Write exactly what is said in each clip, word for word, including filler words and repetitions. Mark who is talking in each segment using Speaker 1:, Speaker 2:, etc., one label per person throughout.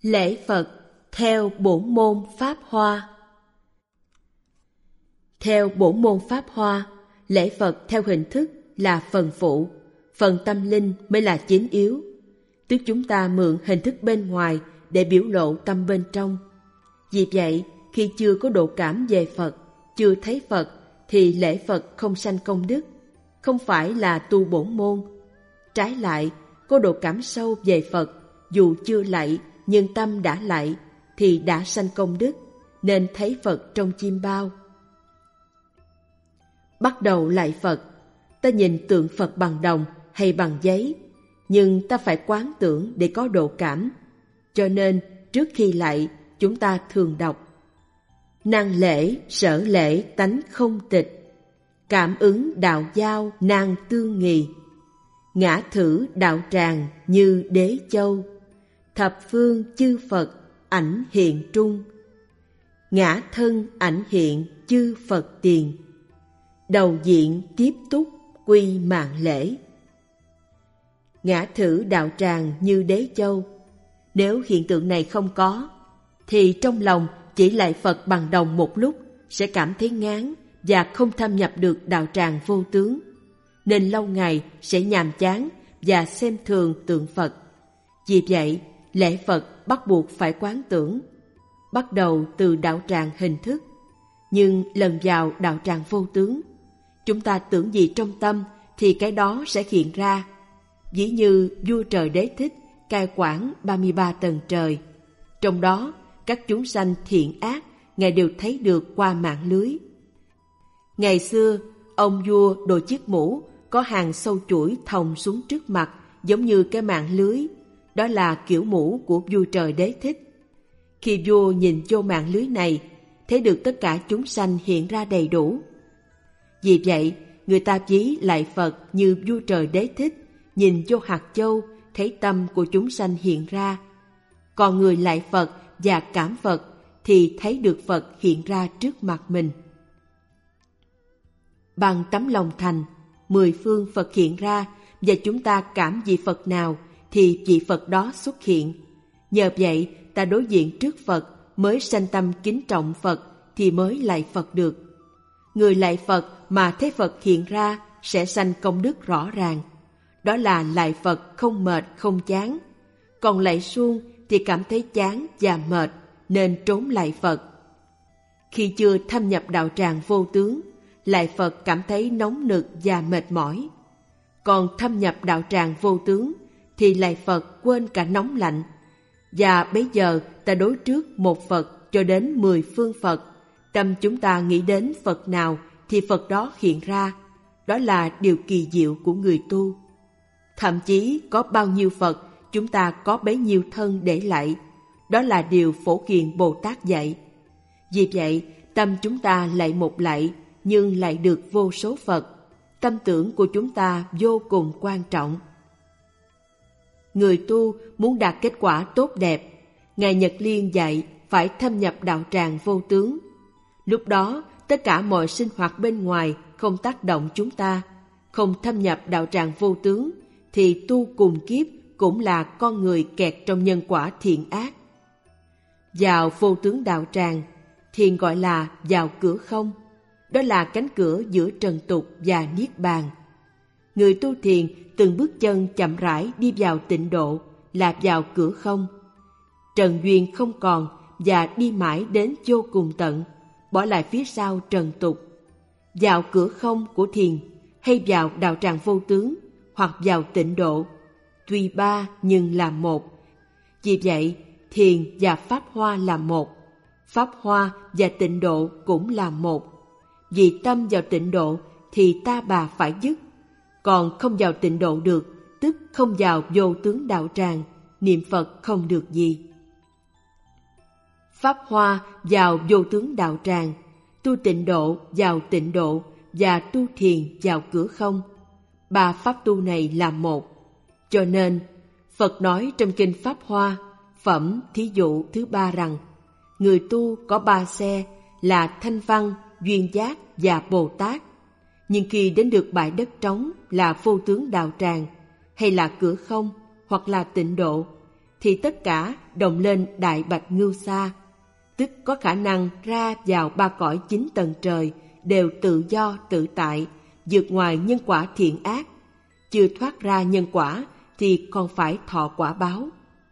Speaker 1: Lễ Phật theo bổn môn Pháp Hoa. Theo bổn môn Pháp Hoa, lễ Phật theo hình thức là phần phụ, phần tâm linh mới là chính yếu. Tức chúng ta mượn hình thức bên ngoài để biểu lộ tâm bên trong. Vì vậy, khi chưa có độ cảm về Phật, chưa thấy Phật, thì lễ Phật không sanh công đức, không phải là tu bổn môn. Trái lại, có độ cảm sâu về Phật, dù chưa lạy nhưng tâm đã lạy, thì đã sanh công đức, nên thấy Phật trong chim bao. Bắt đầu lạy Phật, ta nhìn tượng Phật bằng đồng hay bằng giấy, nhưng ta phải quán tưởng để có độ cảm. Cho nên, trước khi lạy, chúng ta thường đọc: năng lễ, sở lễ, tánh không tịch, cảm ứng đạo giao, nan tương nghì, ngã thử đạo tràng như đế châu, thập phương chư Phật ảnh hiện trung, ngã thân ảnh hiện chư Phật tiền, đầu diện tiếp túc quy mạng lễ. Ngã thử đạo tràng như đế châu. Nếu hiện tượng này không có, thì trong lòng chỉ lạy Phật bằng đồng một lúc sẽ cảm thấy ngán và không thâm nhập được đạo tràng vô tướng, nên lâu ngày sẽ nhàm chán và xem thường tượng Phật. Vì vậy, lễ Phật bắt buộc phải quán tưởng, bắt đầu từ đạo tràng hình thức, nhưng lần vào đạo tràng vô tướng, chúng ta tưởng gì trong tâm thì cái đó sẽ hiện ra. Ví như vua Trời Đế Thích cai quản ba mươi ba tầng trời, trong đó các chúng sanh thiện ác Ngài đều thấy được qua mạng lưới. Ngày xưa, ông vua đội chiếc mũ có hàng sâu chuỗi thòng xuống trước mặt giống như cái mạng lưới, đó là kiểu mũ của vua Trời Đế Thích. Khi vua nhìn vô mạng lưới này, thấy được tất cả chúng sanh hiện ra đầy đủ. Vì vậy, người ta ví lạy Phật như vua Trời Đế Thích nhìn vô hạt châu, thấy tâm của chúng sanh hiện ra. Còn người lạy Phật và cảm Phật thì thấy được Phật hiện ra trước mặt mình. Bằng tấm lòng thành, mười phương Phật hiện ra, và chúng ta cảm vị Phật nào thì vị Phật đó xuất hiện. Nhờ vậy, ta đối diện trước Phật mới sanh tâm kính trọng Phật thì mới lạy Phật được. Người lạy Phật mà thấy Phật hiện ra sẽ sanh công đức rõ ràng. Đó là lạy Phật không mệt không chán. Còn lạy suông thì cảm thấy chán và mệt nên trốn lạy Phật. Khi chưa thâm nhập đạo tràng vô tướng, lạy Phật cảm thấy nóng nực và mệt mỏi. Còn thâm nhập đạo tràng vô tướng thì lạy Phật quên cả nóng lạnh. Và bấy giờ ta đối trước một Phật cho đến mười phương Phật. Tâm chúng ta nghĩ đến Phật nào thì Phật đó hiện ra. Đó là điều kỳ diệu của người tu. Thậm chí có bao nhiêu Phật, chúng ta có bấy nhiêu thân để lạy. Đó là điều Phổ Hiền Bồ Tát dạy. Vì vậy, tâm chúng ta lạy một lạy, nhưng lại được vô số Phật. Tâm tưởng của chúng ta vô cùng quan trọng. Người tu muốn đạt kết quả tốt đẹp, Ngài Nhật Liên dạy phải thâm nhập đạo tràng vô tướng. Lúc đó, tất cả mọi sinh hoạt bên ngoài không tác động chúng ta. Không thâm nhập đạo tràng vô tướng, thì tu cùng kiếp cũng là con người kẹt trong nhân quả thiện ác. Vào vô tướng đạo tràng, thiền gọi là vào cửa không. Đó là cánh cửa giữa trần tục và niết bàn. Người tu thiền từng bước chân chậm rãi đi vào tịnh độ là vào cửa không. Trần duyên không còn và đi mãi đến vô cùng tận, bỏ lại phía sau trần tục. Vào cửa không của thiền hay vào đạo tràng vô tướng hoặc vào tịnh độ, tuy ba nhưng là một. Vì vậy, thiền và Pháp Hoa là một. Pháp Hoa và tịnh độ cũng là một. Vì tâm vào tịnh độ thì ta bà phải dứt. Còn không vào tịnh độ được, tức không vào vô tướng đạo tràng, niệm Phật không được gì. Pháp Hoa vào vô tướng đạo tràng, tu tịnh độ vào tịnh độ và tu thiền vào cửa không. Ba pháp tu này là một. Cho nên, Phật nói trong kinh Pháp Hoa, phẩm thí dụ thứ ba rằng, người tu có ba xe là Thanh Văn, Duyên Giác và Bồ Tát. Nhưng khi đến được bãi đất trống là vô tướng đạo tràng, hay là cửa không, hoặc là tịnh độ, thì tất cả đồng lên Đại Bạch Ngưu Sa, tức có khả năng ra vào ba cõi chín tầng trời đều tự do tự tại, vượt ngoài nhân quả thiện ác. Chưa thoát ra nhân quả thì còn phải thọ quả báo.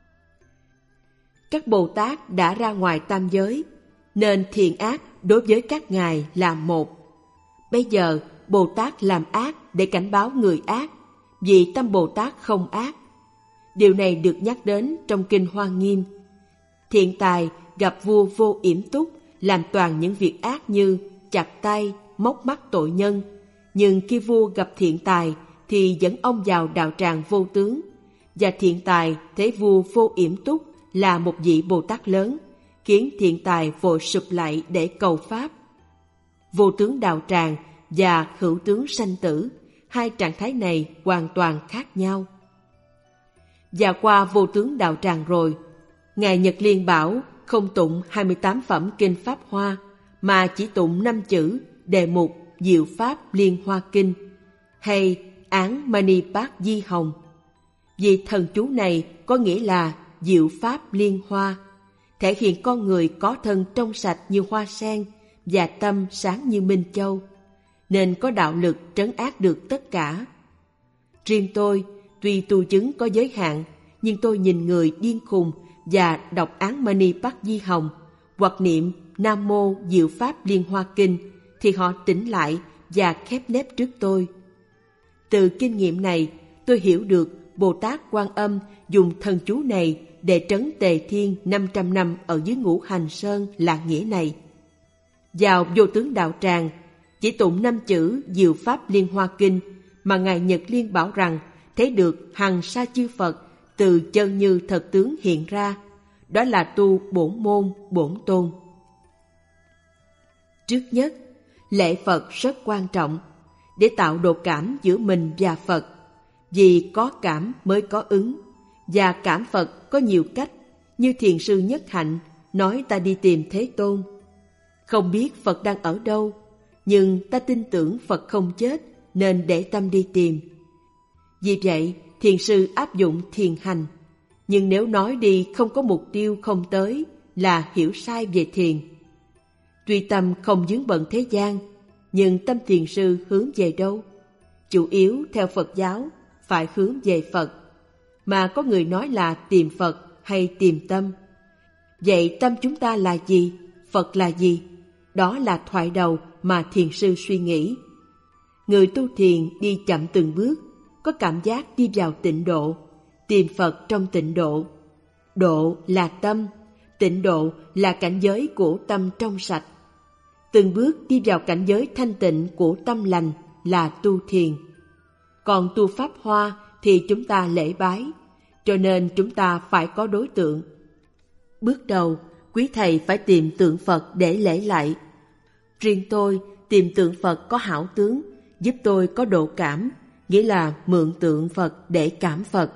Speaker 1: Các Bồ Tát đã ra ngoài tam giới, nên thiện ác đối với các ngài là một. Bây giờ Bồ Tát làm ác để cảnh báo người ác, vì tâm Bồ Tát không ác. Điều này được nhắc đến trong Kinh Hoa Nghiêm. Thiện tài gặp vua Vô Yểm Túc làm toàn những việc ác như chặt tay, móc mắt tội nhân. Nhưng khi vua gặp thiện tài thì dẫn ông vào đạo tràng vô tướng. Và thiện tài thấy vua Vô Yểm Túc là một vị Bồ Tát lớn, khiến thiện tài vội sụp lại để cầu pháp. Vô tướng đạo tràng và hữu tướng sanh tử, hai trạng thái này hoàn toàn khác nhau. Và qua vô tướng đạo tràng rồi, Ngài Nhật Liên bảo không tụng hai mươi tám phẩm Kinh Pháp Hoa, mà chỉ tụng năm chữ đề mục Diệu Pháp Liên Hoa Kinh, hay Án Mani Bát Di Hồng. Vì thần chú này có nghĩa là Diệu Pháp Liên Hoa, thể hiện con người có thân trong sạch như hoa sen và tâm sáng như minh châu, nên có đạo lực trấn áp được tất cả. Riêng tôi, tuy tu chứng có giới hạn, nhưng tôi nhìn người điên khùng và đọc Án Mani Bát Di Hồng hoặc niệm Nam Mô Diệu Pháp Liên Hoa Kinh thì họ tỉnh lại và khép nép trước tôi. Từ kinh nghiệm này, tôi hiểu được Bồ Tát Quan Âm dùng thần chú này để trấn Tề Thiên năm trăm năm ở dưới Ngũ Hành Sơn là nghĩa này. Vào vô tướng đạo tràng, chỉ tụng năm chữ Diệu Pháp Liên Hoa Kinh mà Ngài Nhật Liên bảo rằng thấy được hằng sa chư Phật từ chân như thật tướng hiện ra. Đó là tu bổn môn bổn tôn. Trước nhất, lễ Phật rất quan trọng để tạo độ cảm giữa mình và Phật, vì có cảm mới có ứng, và cảm Phật có nhiều cách, như Thiền sư Nhất Hạnh nói ta đi tìm Thế Tôn. Không biết Phật đang ở đâu, nhưng ta tin tưởng Phật không chết nên để tâm đi tìm. Vì vậy, thiền sư áp dụng thiền hành, nhưng nếu nói đi không có mục tiêu không tới là hiểu sai về thiền. Tuy tâm không vướng bận thế gian, nhưng tâm thiền sư hướng về đâu? Chủ yếu theo Phật giáo phải hướng về Phật, mà có người nói là tìm Phật hay tìm tâm. Vậy tâm chúng ta là gì? Phật là gì? Đó là thoại đầu mà thiền sư suy nghĩ. Người tu thiền đi chậm từng bước, có cảm giác đi vào tịnh độ, tìm Phật trong tịnh độ. Độ là tâm, tịnh độ là cảnh giới của tâm trong sạch. Từng bước đi vào cảnh giới thanh tịnh của tâm lành là tu thiền. Còn tu Pháp Hoa thì chúng ta lễ bái, cho nên chúng ta phải có đối tượng. Bước đầu, quý thầy phải tìm tượng Phật để lễ lại. Riêng tôi tìm tượng Phật có hảo tướng, giúp tôi có độ cảm, nghĩa là mượn tượng Phật để cảm Phật.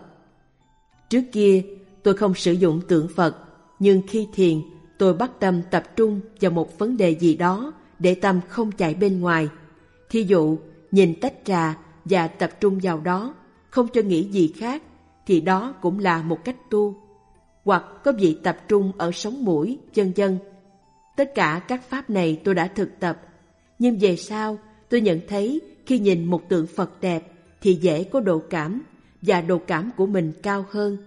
Speaker 1: Trước kia, tôi không sử dụng tượng Phật, nhưng khi thiền, tôi bắt tâm tập trung vào một vấn đề gì đó để tâm không chạy bên ngoài. Thí dụ, nhìn tách trà và tập trung vào đó, không cho nghĩ gì khác, thì đó cũng là một cách tu. Hoặc có vị tập trung ở sống mũi, vân vân. Tất cả các pháp này tôi đã thực tập, nhưng về sau tôi nhận thấy khi nhìn một tượng Phật đẹp thì dễ có độ cảm, và độ cảm của mình cao hơn.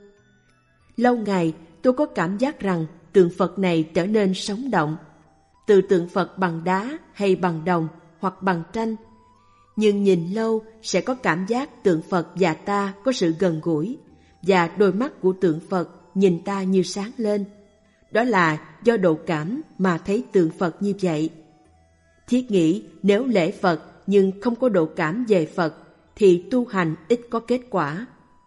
Speaker 1: Lâu ngày tôi có cảm giác rằng tượng Phật này trở nên sống động. Từ tượng Phật bằng đá hay bằng đồng hoặc bằng tranh, nhưng nhìn lâu sẽ có cảm giác tượng Phật và ta có sự gần gũi, và đôi mắt của tượng Phật nhìn ta như sáng lên. Đó là do độ cảm mà thấy tượng Phật như vậy. Thiết nghĩ nếu lễ Phật nhưng không có độ cảm về Phật thì tu hành ít có kết quả.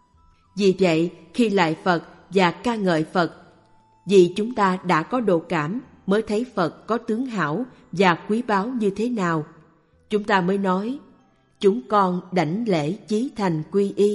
Speaker 1: Vì vậy, khi lại Phật và ca ngợi Phật, vì chúng ta đã có độ cảm mới thấy Phật có tướng hảo và quý báu như thế nào, chúng ta mới nói, chúng con đảnh lễ chí thành quy y.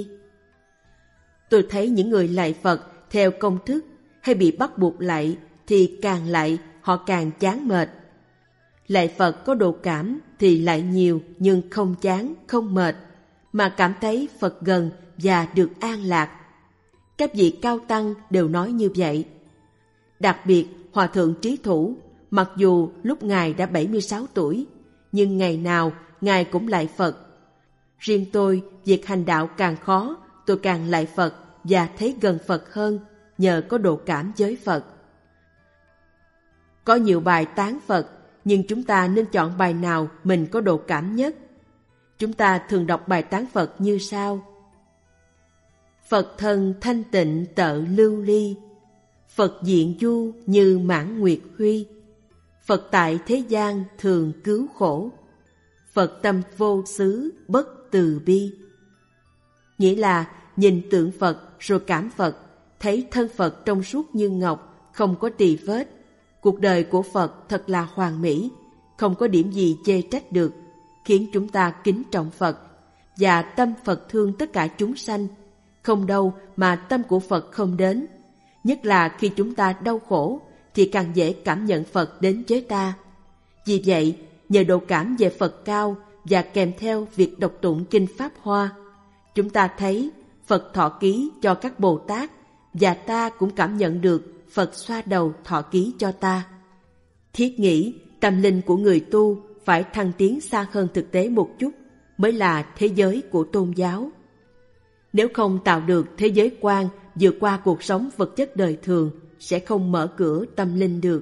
Speaker 1: Tôi thấy những người lạy Phật theo công thức hay bị bắt buộc lạy thì càng lạy họ càng chán mệt. Lạy Phật có độ cảm thì lạy nhiều nhưng không chán, không mệt, mà cảm thấy Phật gần và được an lạc. Các vị cao tăng đều nói như vậy. Đặc biệt, Hòa thượng Trí Thủ, mặc dù lúc Ngài đã bảy mươi sáu tuổi, nhưng ngày nào Ngài cũng lạy Phật. Riêng tôi, việc hành đạo càng khó, tôi càng lạy Phật và thấy gần Phật hơn, nhờ có độ cảm với Phật. Có nhiều bài tán Phật, nhưng chúng ta nên chọn bài nào mình có độ cảm nhất. Chúng ta thường đọc bài tán Phật như sau: Phật thân thanh tịnh tợ lưu ly, Phật diện du như mãn nguyệt huy, Phật tại thế gian thường cứu khổ, Phật tâm vô xứ bất từ bi. Nghĩa là nhìn tượng Phật rồi cảm Phật, thấy thân Phật trong suốt như ngọc, không có tì vết. Cuộc đời của Phật thật là hoàn mỹ, không có điểm gì chê trách được, khiến chúng ta kính trọng Phật. Và tâm Phật thương tất cả chúng sanh, không đâu mà tâm của Phật không đến. Nhất là khi chúng ta đau khổ thì càng dễ cảm nhận Phật đến với ta. Vì vậy, nhờ độ cảm về Phật cao và kèm theo việc đọc tụng Kinh Pháp Hoa, chúng ta thấy Phật thọ ký cho các Bồ Tát, và ta cũng cảm nhận được Phật xoa đầu thọ ký cho ta. Thiết nghĩ tâm linh của người tu phải thăng tiến xa hơn thực tế một chút mới là thế giới của tôn giáo. Nếu không tạo được thế giới quan vượt qua cuộc sống vật chất đời thường, sẽ không mở cửa tâm linh được.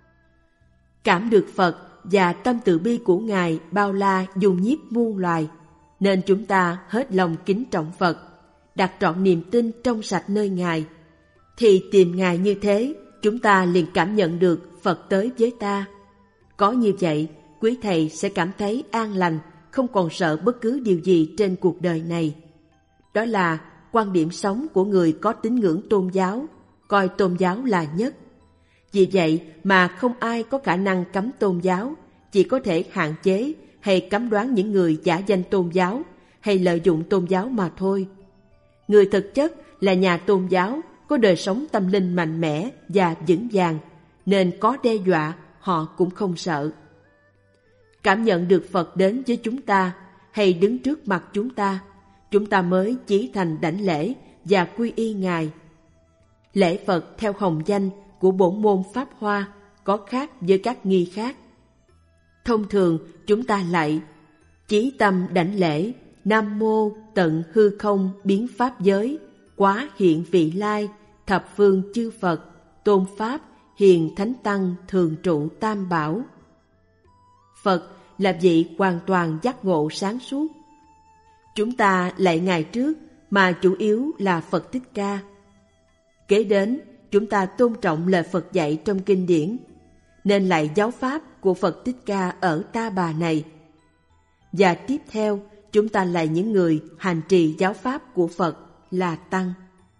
Speaker 1: Cảm được Phật và tâm từ bi của Ngài bao la dung nhiếp muôn loài, nên chúng ta hết lòng kính trọng Phật, đặt trọn niềm tin trong sạch nơi Ngài. Thì tìm Ngài như thế, chúng ta liền cảm nhận được Phật tới với ta. Có như vậy, quý thầy sẽ cảm thấy an lành, không còn sợ bất cứ điều gì trên cuộc đời này. Đó là quan điểm sống của người có tín ngưỡng tôn giáo, coi tôn giáo là nhất. Vì vậy mà không ai có khả năng cấm tôn giáo, chỉ có thể hạn chế hay cấm đoán những người giả danh tôn giáo hay lợi dụng tôn giáo mà thôi. Người thực chất là nhà tôn giáo, có đời sống tâm linh mạnh mẽ và vững vàng, nên có đe dọa họ cũng không sợ. Cảm nhận được Phật đến với chúng ta hay đứng trước mặt chúng ta, chúng ta mới chí thành đảnh lễ và quy y Ngài. Lễ Phật theo hồng danh của bổn môn Pháp Hoa có khác với các nghi khác. Thông thường chúng ta lạy: chí tâm đảnh lễ, Nam mô tận hư không biến pháp giới, quá hiện vị lai, thập phương chư Phật, tôn Pháp, hiền thánh tăng thường trụ tam bảo. Phật là vị hoàn toàn giác ngộ sáng suốt. Chúng ta lạy Ngài trước mà chủ yếu là Phật Thích Ca. Kế đến, chúng ta tôn trọng lời Phật dạy trong kinh điển, nên lạy giáo pháp của Phật Thích Ca ở Ta Bà này. Và tiếp theo, chúng ta lạy những người hành trì giáo pháp của Phật là Tăng.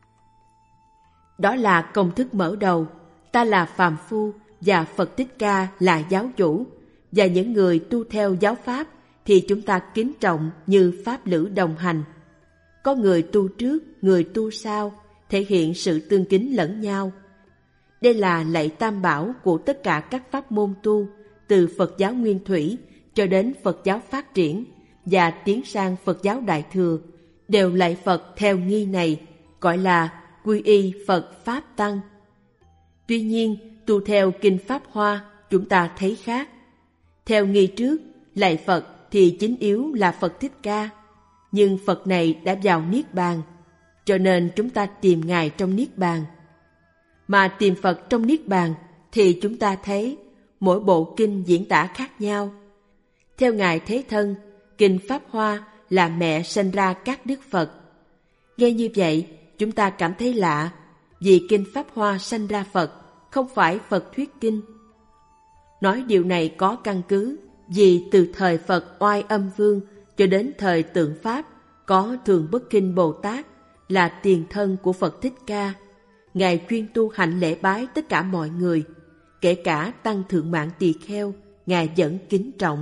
Speaker 1: Đó là công thức mở đầu. Ta là phàm phu và Phật Thích Ca là giáo chủ, và những người tu theo giáo pháp thì chúng ta kính trọng như pháp lữ đồng hành. Có người tu trước, người tu sau, thể hiện sự tương kính lẫn nhau. Đây là lạy tam bảo của tất cả các pháp môn tu, từ Phật giáo Nguyên Thủy cho đến Phật giáo phát triển và tiến sang Phật giáo Đại Thừa, đều lạy Phật theo nghi này, gọi là quy y Phật Pháp Tăng. Tuy nhiên, tu theo Kinh Pháp Hoa, chúng ta thấy khác. Theo nghi trước, lạy Phật thì chính yếu là Phật Thích Ca, nhưng Phật này đã vào Niết Bàn, cho nên chúng ta tìm Ngài trong Niết Bàn. Mà tìm Phật trong Niết Bàn thì chúng ta thấy mỗi bộ kinh diễn tả khác nhau. Theo Ngài Thế Thân, Kinh Pháp Hoa là mẹ sinh ra các Đức Phật. Nghe như vậy, chúng ta cảm thấy lạ, vì Kinh Pháp Hoa sanh ra Phật, không phải Phật thuyết kinh. Nói điều này có căn cứ, vì từ thời Phật Oai Âm Vương cho đến thời Tượng Pháp, có Thường Bất Kinh Bồ Tát là tiền thân của Phật Thích Ca. Ngài chuyên tu hạnh lễ bái tất cả mọi người, kể cả tăng thượng mạng tỳ kheo, Ngài vẫn kính trọng.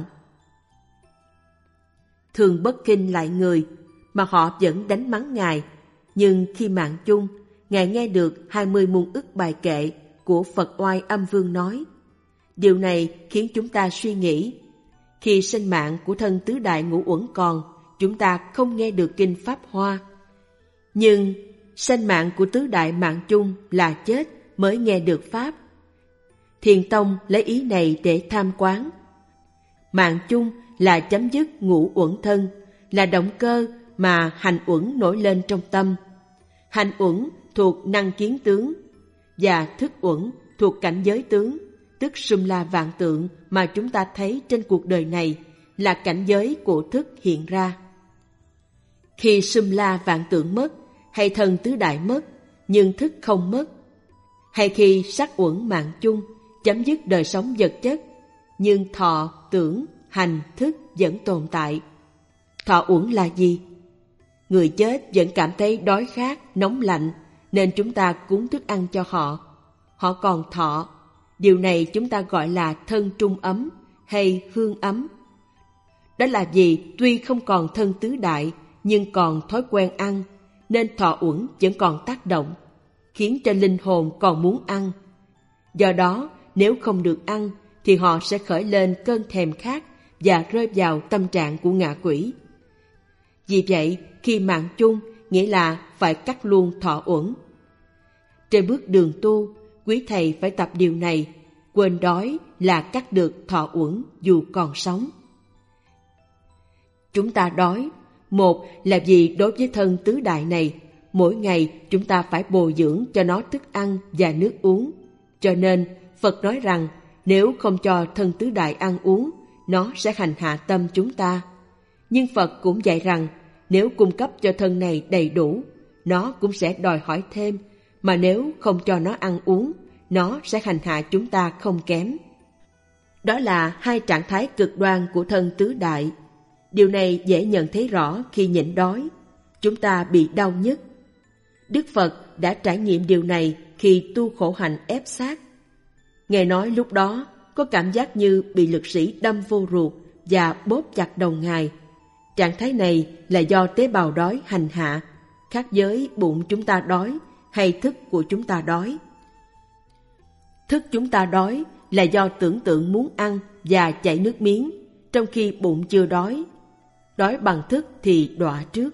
Speaker 1: Thường Bất Kinh lại người, mà họ vẫn đánh mắng Ngài, nhưng khi mạng chung, Ngài nghe được hai mươi muôn ức bài kệ của Phật Oai Âm Vương nói. Điều này khiến chúng ta suy nghĩ, khi sinh mạng của thân tứ đại ngũ uẩn còn, chúng ta không nghe được Kinh Pháp Hoa. Nhưng sanh mạng của tứ đại mạng chung là chết mới nghe được Pháp. Thiền tông lấy ý này để tham quán. Mạng chung là chấm dứt ngũ uẩn thân, là động cơ mà hành uẩn nổi lên trong tâm. Hành uẩn thuộc năng kiến tướng, và thức uẩn thuộc cảnh giới tướng, tức sum la vạn tượng mà chúng ta thấy trên cuộc đời này là cảnh giới của thức hiện ra. Khi sum la vạn tượng mất, hay thân tứ đại mất, nhưng thức không mất, hay khi sắc uẩn mạng chung chấm dứt đời sống vật chất, nhưng thọ, tưởng, hành, thức vẫn tồn tại. Thọ uẩn là gì? Người chết vẫn cảm thấy đói khát, nóng lạnh, nên chúng ta cúng thức ăn cho họ. Họ còn thọ. Điều này chúng ta gọi là thân trung ấm hay hương ấm. Đó là vì tuy không còn thân tứ đại, nhưng còn thói quen ăn, nên thọ uẩn vẫn còn tác động, khiến cho linh hồn còn muốn ăn. Do đó, nếu không được ăn, thì họ sẽ khởi lên cơn thèm khát và rơi vào tâm trạng của ngạ quỷ. Vì vậy, khi mạng chung, nghĩa là phải cắt luôn thọ uẩn. Trên bước đường tu, quý thầy phải tập điều này, quên đói là cắt được thọ uẩn dù còn sống. Chúng ta đói, một là vì đối với thân tứ đại này, mỗi ngày chúng ta phải bồi dưỡng cho nó thức ăn và nước uống. Cho nên, Phật nói rằng nếu không cho thân tứ đại ăn uống, nó sẽ hành hạ tâm chúng ta. Nhưng Phật cũng dạy rằng nếu cung cấp cho thân này đầy đủ, nó cũng sẽ đòi hỏi thêm, mà nếu không cho nó ăn uống, nó sẽ hành hạ chúng ta không kém. Đó là hai trạng thái cực đoan của thân tứ đại. Điều này dễ nhận thấy rõ khi nhịn đói. Chúng ta bị đau nhức. Đức Phật đã trải nghiệm điều này khi tu khổ hạnh ép sát. Ngài nói lúc đó có cảm giác như bị lực sĩ đâm vô ruột và bóp chặt đầu Ngài. Trạng thái này là do tế bào đói hành hạ, khác với bụng chúng ta đói hay thức của chúng ta đói. Thức chúng ta đói là do tưởng tượng muốn ăn và chảy nước miếng, trong khi bụng chưa đói. Đói bằng thức thì đọa trước.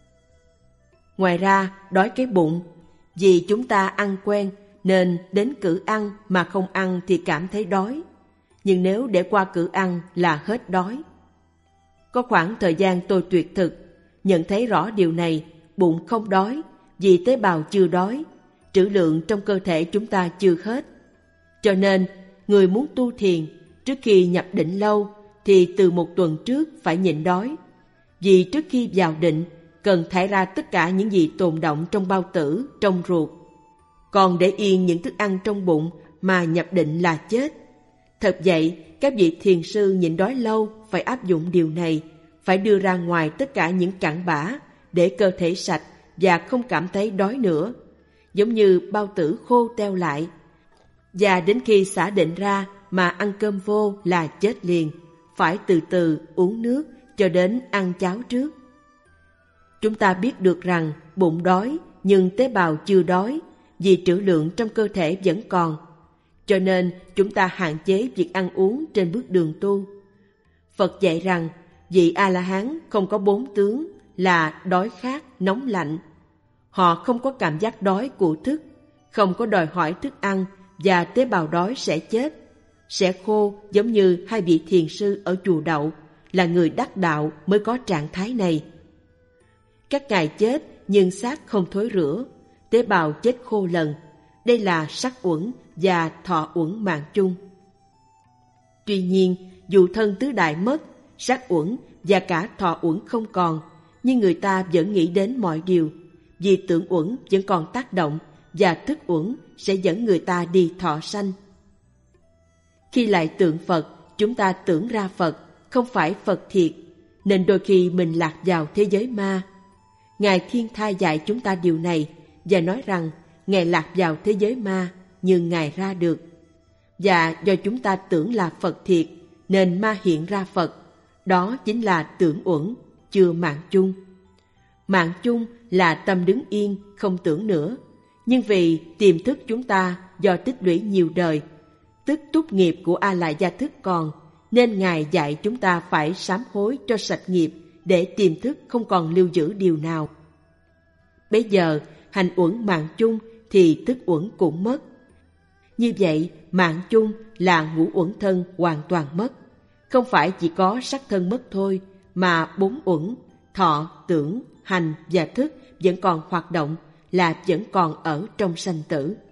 Speaker 1: Ngoài ra, đói cái bụng, vì chúng ta ăn quen nên đến cử ăn mà không ăn thì cảm thấy đói. Nhưng nếu để qua cử ăn là hết đói. Có khoảng thời gian tôi tuyệt thực, nhận thấy rõ điều này, bụng không đói, vì tế bào chưa đói, trữ lượng trong cơ thể chúng ta chưa hết. Cho nên, người muốn tu thiền, trước khi nhập định lâu, thì từ một tuần trước phải nhịn đói. Vì trước khi vào định, cần thải ra tất cả những gì tồn động trong bao tử, trong ruột. Còn để yên những thức ăn trong bụng mà nhập định là chết. Thật vậy, các vị thiền sư nhịn đói lâu phải áp dụng điều này, phải đưa ra ngoài tất cả những cặn bã để cơ thể sạch và không cảm thấy đói nữa, giống như bao tử khô teo lại. Và đến khi xả định ra mà ăn cơm vô là chết liền, phải từ từ uống nước cho đến ăn cháo trước. Chúng ta biết được rằng bụng đói nhưng tế bào chưa đói, vì trữ lượng trong cơ thể vẫn còn. Cho nên chúng ta hạn chế việc ăn uống trên bước đường tu. Phật dạy rằng vị A-la-hán không có bốn tướng là đói khát, nóng lạnh. Họ không có cảm giác đói của thức, không có đòi hỏi thức ăn và tế bào đói sẽ chết, sẽ khô giống như hai vị thiền sư ở chùa Đậu, là người đắc đạo mới có trạng thái này. Các ngài chết nhưng xác không thối rữa, tế bào chết khô lần. Đây là sắc uẩn và thọ uẩn mạng chung. Tuy nhiên, dù thân tứ đại mất, sắc uẩn và cả thọ uẩn không còn, nhưng người ta vẫn nghĩ đến mọi điều, vì tưởng uẩn vẫn còn tác động và thức uẩn sẽ dẫn người ta đi thọ sanh. Khi lại tượng Phật, chúng ta tưởng ra Phật, không phải Phật thiệt, nên đôi khi mình lạc vào thế giới ma. Ngài Thiên Thai dạy chúng ta điều này và nói rằng Ngài lạc vào thế giới ma nhưng Ngài ra được. Và do chúng ta tưởng là Phật thiệt nên ma hiện ra Phật. Đó chính là tưởng uẩn, chưa mạng chung. Mạng chung là tâm đứng yên, không tưởng nữa. Nhưng vì tiềm thức chúng ta do tích lũy nhiều đời, tức túc nghiệp của A Lại Gia thức còn, nên Ngài dạy chúng ta phải sám hối cho sạch nghiệp để tiềm thức không còn lưu giữ điều nào. Bây giờ, hành uẩn mạng chung thì thức uẩn cũng mất. Như vậy, mạng chung là ngũ uẩn thân hoàn toàn mất. Không phải chỉ có sắc thân mất thôi, mà bốn uẩn, thọ, tưởng, hành và thức vẫn còn hoạt động, là vẫn còn ở trong sanh tử.